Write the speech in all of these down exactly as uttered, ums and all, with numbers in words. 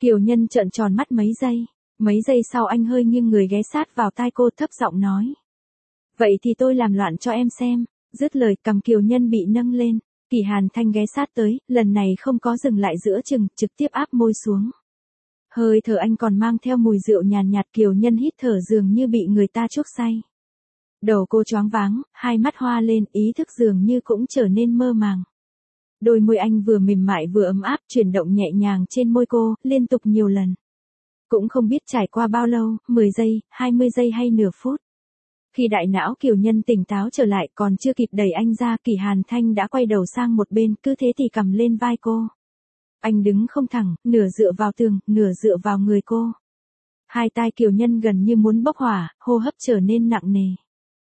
Kiều Nhân trợn tròn mắt mấy giây. Mấy giây sau anh hơi nghiêng người ghé sát vào tai cô thấp giọng nói. Vậy thì tôi làm loạn cho em xem. Dứt lời cầm Kiều Nhân bị nâng lên. Kỷ Hàn Thanh ghé sát tới, lần này không có dừng lại giữa chừng, trực tiếp áp môi xuống. Hơi thở anh còn mang theo mùi rượu nhàn nhạt, Kiều Nhân hít thở dường như bị người ta chuốc say. Đầu cô choáng váng, hai mắt hoa lên, ý thức dường như cũng trở nên mơ màng. Đôi môi anh vừa mềm mại vừa ấm áp, chuyển động nhẹ nhàng trên môi cô, liên tục nhiều lần. Cũng không biết trải qua bao lâu, mười giây, hai mươi giây hay nửa phút. Khi đại não Kiều Nhân tỉnh táo trở lại, còn chưa kịp đẩy anh ra, Kỷ Hàn Thanh đã quay đầu sang một bên, cứ thế thì cầm lên vai cô. Anh đứng không thẳng, nửa dựa vào tường, nửa dựa vào người cô. Hai tai Kiều Nhân gần như muốn bốc hỏa, hô hấp trở nên nặng nề.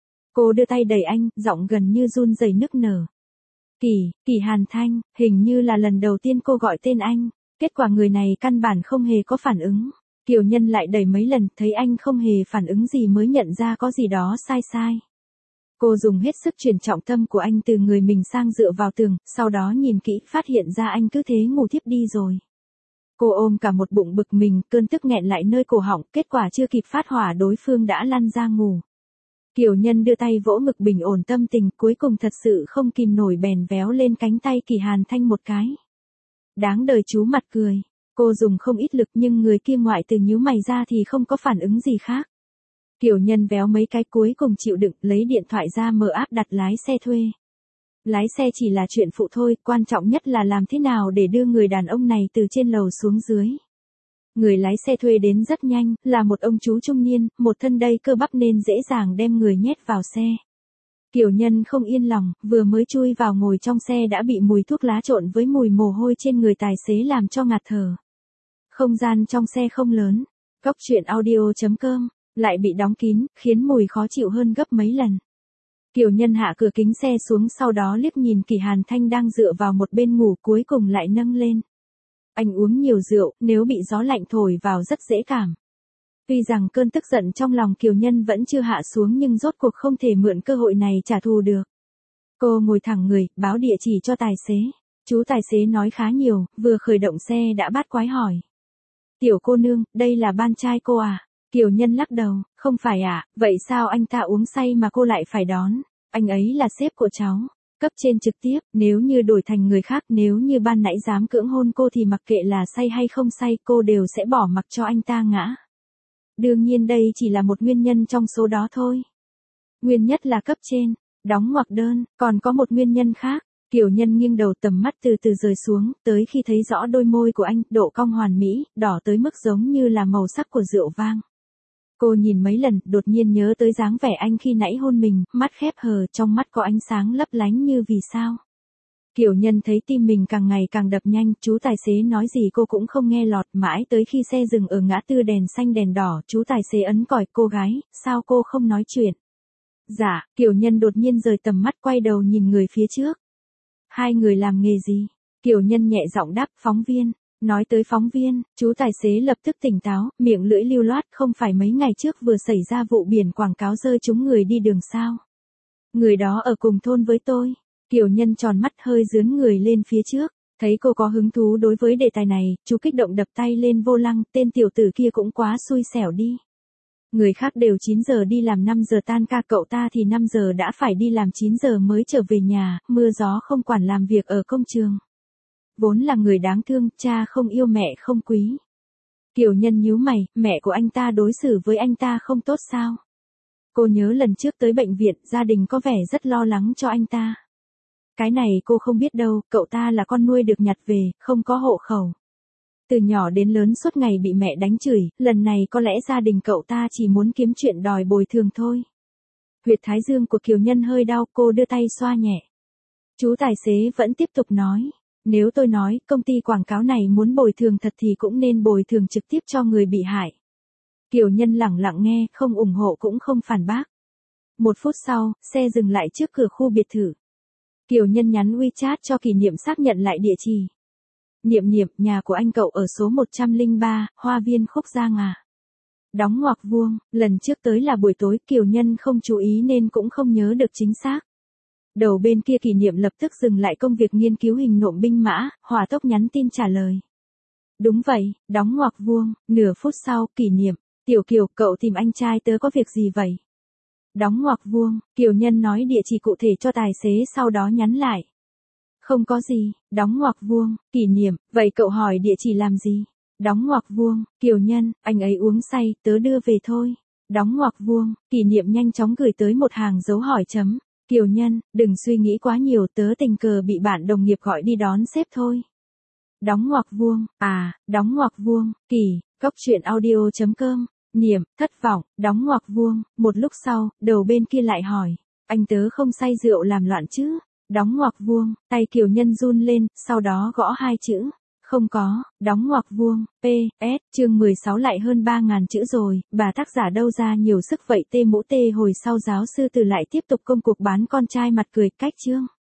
Cô đưa tay đẩy anh, giọng gần như run rẩy nức nở. Kỷ, Kỷ Hàn Thanh, hình như là lần đầu tiên cô gọi tên anh. Kết quả người này căn bản không hề có phản ứng. Kiều Nhân lại đẩy mấy lần, thấy anh không hề phản ứng gì mới nhận ra có gì đó sai sai. Cô dùng hết sức chuyển trọng tâm của anh từ người mình sang dựa vào tường, sau đó nhìn kỹ phát hiện ra anh cứ thế ngủ thiếp đi rồi. Cô ôm cả một bụng bực mình, cơn tức nghẹn lại nơi cổ họng, kết quả chưa kịp phát hỏa đối phương đã lăn ra ngủ. Kiều Nhân đưa tay vỗ ngực bình ổn tâm tình, cuối cùng thật sự không kìm nổi bèn véo lên cánh tay Kỷ Hàn Thanh một cái. Đáng đời chú mặt cười. Cô dùng không ít lực nhưng người kia ngoại từ nhíu mày ra thì không có phản ứng gì khác. Kiều Nhân véo mấy cái cuối cùng chịu đựng, lấy điện thoại ra mở app đặt lái xe thuê. Lái xe chỉ là chuyện phụ thôi, quan trọng nhất là làm thế nào để đưa người đàn ông này từ trên lầu xuống dưới. Người lái xe thuê đến rất nhanh, là một ông chú trung niên, một thân đầy cơ bắp nên dễ dàng đem người nhét vào xe. Kiều Nhân không yên lòng, vừa mới chui vào ngồi trong xe đã bị mùi thuốc lá trộn với mùi mồ hôi trên người tài xế làm cho ngạt thở. Không gian trong xe không lớn, Cốc truyện audio chấm com, lại bị đóng kín, khiến mùi khó chịu hơn gấp mấy lần. Kiều Nhân hạ cửa kính xe xuống, sau đó liếc nhìn Kỷ Hàn Thanh đang dựa vào một bên ngủ, cuối cùng lại nâng lên. Anh uống nhiều rượu, nếu bị gió lạnh thổi vào rất dễ cảm. Tuy rằng cơn tức giận trong lòng Kiều Nhân vẫn chưa hạ xuống nhưng rốt cuộc không thể mượn cơ hội này trả thù được. Cô ngồi thẳng người, báo địa chỉ cho tài xế. Chú tài xế nói khá nhiều, vừa khởi động xe đã bát quái hỏi. Tiểu cô nương, đây là ban trai cô à? Kiều Nhân lắc đầu, không phải ạ, à, vậy sao anh ta uống say mà cô lại phải đón? Anh ấy là sếp của cháu. Cấp trên trực tiếp, nếu như đổi thành người khác, nếu như ban nãy dám cưỡng hôn cô thì mặc kệ là say hay không say, cô đều sẽ bỏ mặc cho anh ta ngã. Đương nhiên đây chỉ là một nguyên nhân trong số đó thôi. Nguyên nhất là cấp trên, đóng ngoặc đơn, còn có một nguyên nhân khác. Kiều Nhân nghiêng đầu, tầm mắt từ từ rời xuống, tới khi thấy rõ đôi môi của anh, độ cong hoàn mỹ, đỏ tới mức giống như là màu sắc của rượu vang. Cô nhìn mấy lần, đột nhiên nhớ tới dáng vẻ anh khi nãy hôn mình, mắt khép hờ, trong mắt có ánh sáng lấp lánh như vì sao. Kiều Nhân thấy tim mình càng ngày càng đập nhanh, chú tài xế nói gì cô cũng không nghe lọt, mãi tới khi xe dừng ở ngã tư đèn xanh đèn đỏ, chú tài xế ấn còi, cô gái, sao cô không nói chuyện? Dạ, Kiều Nhân đột nhiên rời tầm mắt, quay đầu nhìn người phía trước. Hai người làm nghề gì? Kiều Nhân nhẹ giọng đáp, phóng viên. Nói tới phóng viên, chú tài xế lập tức tỉnh táo, miệng lưỡi lưu loát, không phải mấy ngày trước vừa xảy ra vụ biển quảng cáo rơi trúng người đi đường sao? Người đó ở cùng thôn với tôi. Kiều Nhân tròn mắt hơi dướn người lên phía trước, thấy cô có hứng thú đối với đề tài này, chú kích động đập tay lên vô lăng, tên tiểu tử kia cũng quá xui xẻo đi. Người khác đều chín giờ đi làm năm giờ tan ca, cậu ta thì năm giờ đã phải đi làm chín giờ mới trở về nhà, mưa gió không quản làm việc ở công trường. Vốn là người đáng thương, cha không yêu mẹ không quý. Kiều Nhân nhíu mày, mẹ của anh ta đối xử với anh ta không tốt sao? Cô nhớ lần trước tới bệnh viện, gia đình có vẻ rất lo lắng cho anh ta. Cái này cô không biết đâu, cậu ta là con nuôi được nhặt về, không có hộ khẩu. Từ nhỏ đến lớn suốt ngày bị mẹ đánh chửi, lần này có lẽ gia đình cậu ta chỉ muốn kiếm chuyện đòi bồi thường thôi. Huyệt thái dương của Kiều Nhân hơi đau, cô đưa tay xoa nhẹ. Chú tài xế vẫn tiếp tục nói. Nếu tôi nói, công ty quảng cáo này muốn bồi thường thật thì cũng nên bồi thường trực tiếp cho người bị hại. Kiều Nhân lẳng lặng nghe, không ủng hộ cũng không phản bác. Một phút sau, xe dừng lại trước cửa khu biệt thự. Kiều Nhân nhắn WeChat cho Kỷ Niệm xác nhận lại địa chỉ. Niệm Niệm, nhà của anh cậu ở số một trăm lẻ ba, Hoa Viên Khúc Giang à. Đóng ngoặc vuông, lần trước tới là buổi tối, Kiều Nhân không chú ý nên cũng không nhớ được chính xác. Đầu bên kia Kỷ Niệm lập tức dừng lại công việc nghiên cứu hình nộm binh mã, hỏa tốc nhắn tin trả lời. Đúng vậy, đóng ngoặc vuông, nửa phút sau, kỷ niệm, Tiểu Kiều, cậu tìm anh trai tớ có việc gì vậy? Đóng ngoặc vuông, Kiều Nhân nói địa chỉ cụ thể cho tài xế sau đó nhắn lại. Không có gì, đóng ngoặc vuông, kỷ niệm, vậy cậu hỏi địa chỉ làm gì? Đóng ngoặc vuông, Kiều Nhân, anh ấy uống say, tớ đưa về thôi. Đóng ngoặc vuông, kỷ niệm nhanh chóng gửi tới một hàng dấu hỏi chấm. Kiều Nhân, đừng suy nghĩ quá nhiều, tớ tình cờ bị bạn đồng nghiệp gọi đi đón sếp thôi. Đóng ngoặc vuông, à, đóng ngoặc vuông, kỳ, cốc truyện audio chấm com, niệm, thất vọng, đóng ngoặc vuông, một lúc sau, đầu bên kia lại hỏi, anh tớ không say rượu làm loạn chứ? Đóng ngoặc vuông, tay Kiều Nhân run lên, sau đó gõ hai chữ. Không có, đóng ngoặc vuông, P S, chương mười sáu lại hơn ba ngàn chữ rồi, bà tác giả đâu ra nhiều sức vậy tê mũ tê hồi sau giáo sư từ lại tiếp tục công cuộc bán con trai mặt cười cách chương.